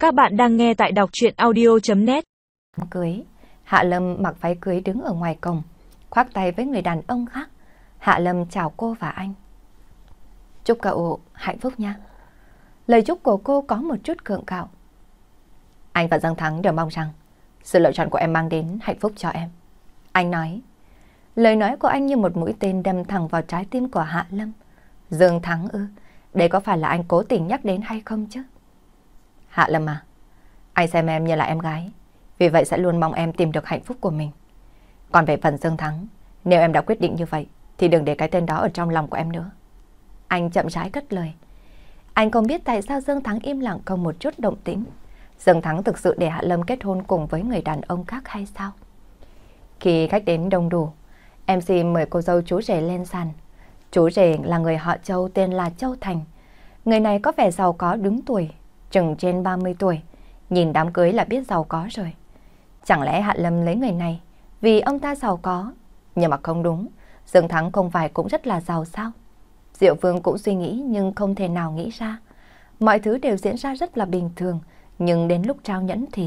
Các bạn đang nghe tại đọc truyện audio.net. Cưới, Hạ Lâm mặc váy cưới đứng ở ngoài cổng, khoác tay với người đàn ông khác. Hạ Lâm chào cô và anh. Chúc cậu hạnh phúc nha. Lời chúc của cô có một chút gượng gạo. Anh và Dương Thắng đều mong rằng sự lựa chọn của em mang đến hạnh phúc cho em. Anh nói. Lời nói của anh như một mũi tên đâm thẳng vào trái tim của Hạ Lâm. Dương Thắng ư? Đây có phải là anh cố tình nhắc đến hay không chứ? Hạ Lâm à, anh xem em như là em gái, vì vậy sẽ luôn mong em tìm được hạnh phúc của mình. Còn về phần Dương Thắng, nếu em đã quyết định như vậy, thì đừng để cái tên đó ở trong lòng của em nữa. Anh chậm rãi cất lời. Anh không biết tại sao Dương Thắng im lặng không một chút động tĩnh. Dương Thắng thực sự để Hạ Lâm kết hôn cùng với người đàn ông khác hay sao? Khi khách đến đông đủ, MC mời cô dâu chú rể lên sàn. Chú rể là người họ Châu, tên là Châu Thành. Người này có vẻ giàu có đứng tuổi, chừng trên 30 tuổi. Nhìn đám cưới là biết giàu có rồi. Chẳng lẽ Hạ Lâm lấy người này vì ông ta giàu có? Nhưng mà không đúng, Dương Thắng không phải cũng rất là giàu sao? Diệu Vương cũng suy nghĩ nhưng không thể nào nghĩ ra. Mọi thứ đều diễn ra rất là bình thường, nhưng đến lúc trao nhẫn thì...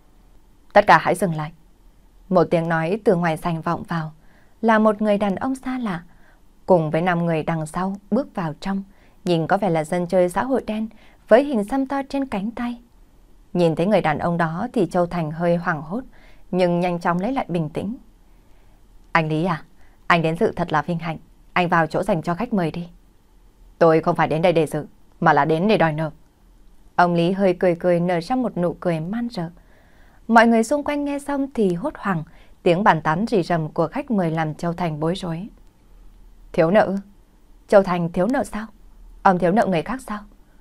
Tất cả hãy dừng lại. Một tiếng nói từ ngoài sảnh vọng vào, là một người đàn ông xa lạ, cùng với 5 người đằng sau bước vào trong, nhìn có vẻ là dân chơi xã hội đen với hình xăm to trên cánh tay. Nhìn thấy người đàn ông đó thì Châu Thành hơi hoảng hốt, nhưng nhanh chóng lấy lại bình tĩnh. Anh Lý à, anh đến dự thật là vinh hạnh, anh vào chỗ dành cho khách mời đi. Tôi không phải đến đây để dự, mà là đến để đòi nợ. Ông Lý hơi cười cười nở ra một nụ cười man rợ. Mọi người xung quanh nghe xong thì hốt hoảng, tiếng bàn tán rì rầm của khách mời làm Châu Thành bối rối. Thiếu nợ? Châu Thành thiếu nợ sao? Ông thiếu nợ người khác sao?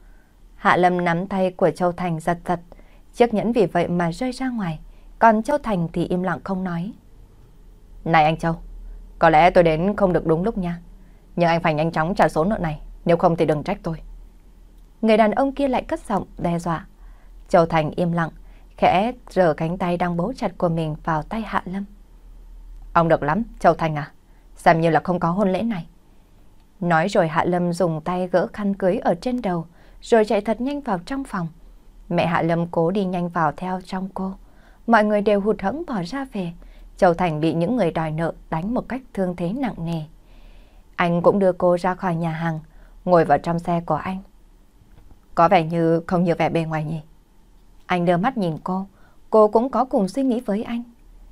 Hạ Lâm nắm tay của Châu Thành giật giật, chiếc nhẫn vì vậy mà rơi ra ngoài, còn Châu Thành thì im lặng không nói. Này anh Châu, có lẽ tôi đến không được đúng lúc nha, nhưng anh phải nhanh chóng trả số nợ này, nếu không thì đừng trách tôi. Người đàn ông kia lại cất giọng đe dọa. Châu Thành im lặng, khẽ rờ cánh tay đang bấu chặt của mình vào tay Hạ Lâm. Ông được lắm, Châu Thành à, xem như là không có hôn lễ này. Nói rồi Hạ Lâm dùng tay gỡ khăn cưới ở trên đầu, rồi chạy thật nhanh vào trong phòng. Mẹ Hạ Lâm cố đi nhanh vào theo trong cô. Mọi người đều hụt hẫng bỏ ra về. Châu Thành bị những người đòi nợ đánh một cách thương thế nặng nề. Anh cũng đưa cô ra khỏi nhà hàng, ngồi vào trong xe của anh. Có vẻ như không như vẻ bề ngoài nhỉ? Anh đưa mắt nhìn cô cũng có cùng suy nghĩ với anh.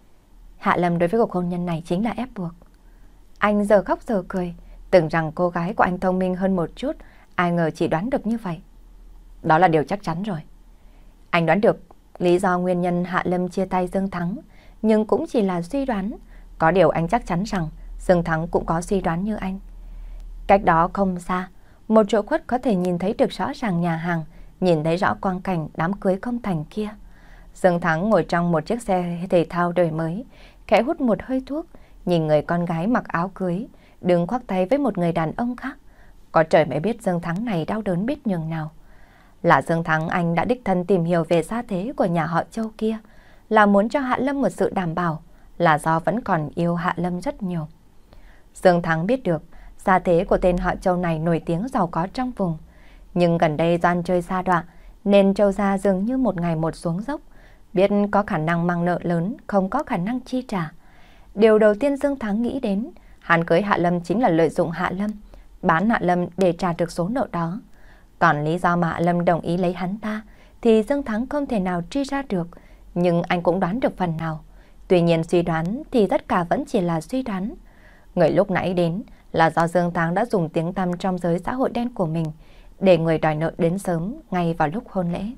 Hạ Lâm đối với cuộc hôn nhân này chính là ép buộc. Anh giờ khóc giờ cười, tưởng rằng cô gái của anh thông minh hơn một chút, ai ngờ chỉ đoán được như vậy. Đó là điều chắc chắn rồi. Anh đoán được lý do nguyên nhân Hạ Lâm chia tay Dương Thắng, nhưng cũng chỉ là suy đoán. Có điều anh chắc chắn rằng Dương Thắng cũng có suy đoán như anh. Cách đó không xa, một chỗ khuất có thể nhìn thấy được rõ ràng nhà hàng, nhìn thấy rõ quang cảnh đám cưới không thành kia. Dương Thắng ngồi trong một chiếc xe thể thao đời mới, khẽ hút một hơi thuốc, nhìn người con gái mặc áo cưới, đứng khoác tay với một người đàn ông khác. Có trời mới biết Dương Thắng này đau đớn biết nhường nào. Là Dương Thắng anh đã đích thân tìm hiểu về gia thế của nhà họ Châu kia, là muốn cho Hạ Lâm một sự đảm bảo, là do vẫn còn yêu Hạ Lâm rất nhiều. Dương Thắng biết được gia thế của tên họ Châu này nổi tiếng giàu có trong vùng, nhưng gần đây do ăn chơi sa đọa nên Châu gia dường như một ngày một xuống dốc, biết có khả năng mang nợ lớn, không có khả năng chi trả. Điều đầu tiên Dương Thắng nghĩ đến, hắn cưới Hạ Lâm chính là lợi dụng Hạ Lâm, bán Hạ Lâm để trả được số nợ đó. Còn lý do mà Hạ Lâm đồng ý lấy hắn ta thì Dương Thắng không thể nào truy ra được, nhưng anh cũng đoán được phần nào. Tuy nhiên suy đoán thì tất cả vẫn chỉ là suy đoán. Người lúc nãy đến là do Dương Thắng đã dùng tiếng tăm trong giới xã hội đen của mình để người đòi nợ đến sớm ngay vào lúc hôn lễ.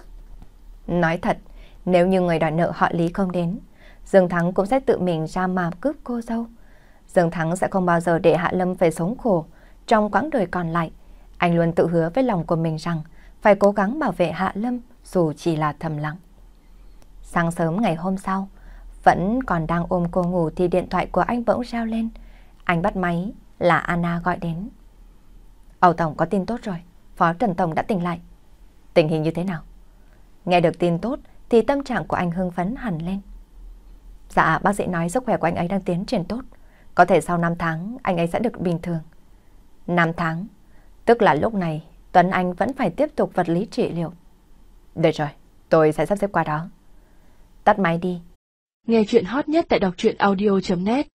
Nói thật, nếu như người đòi nợ họ Lý không đến, Dương Thắng cũng sẽ tự mình ra mà cướp cô dâu. Dương Thắng sẽ không bao giờ để Hạ Lâm phải sống khổ trong quãng đời còn lại. Anh luôn tự hứa với lòng của mình rằng phải cố gắng bảo vệ Hạ Lâm dù chỉ là thầm lặng. Sáng sớm ngày hôm sau, vẫn còn đang ôm cô ngủ thì điện thoại của anh bỗng reo lên. Anh bắt máy, là Anna gọi đến. Âu Tổng có tin tốt rồi, Phó Trần Tổng đã tỉnh lại. Tình hình như thế nào? Nghe được tin tốt thì tâm trạng của anh hưng phấn hẳn lên. Dạ, bác sĩ nói sức khỏe của anh ấy đang tiến triển tốt. Có thể sau 5 tháng anh ấy sẽ được bình thường. 5 tháng? Tức là lúc này Tuấn Anh vẫn phải tiếp tục vật lý trị liệu. Được rồi, Tôi sẽ sắp xếp qua đó. Tắt máy đi. Nghe chuyện hot nhất tại đọc truyện audio.net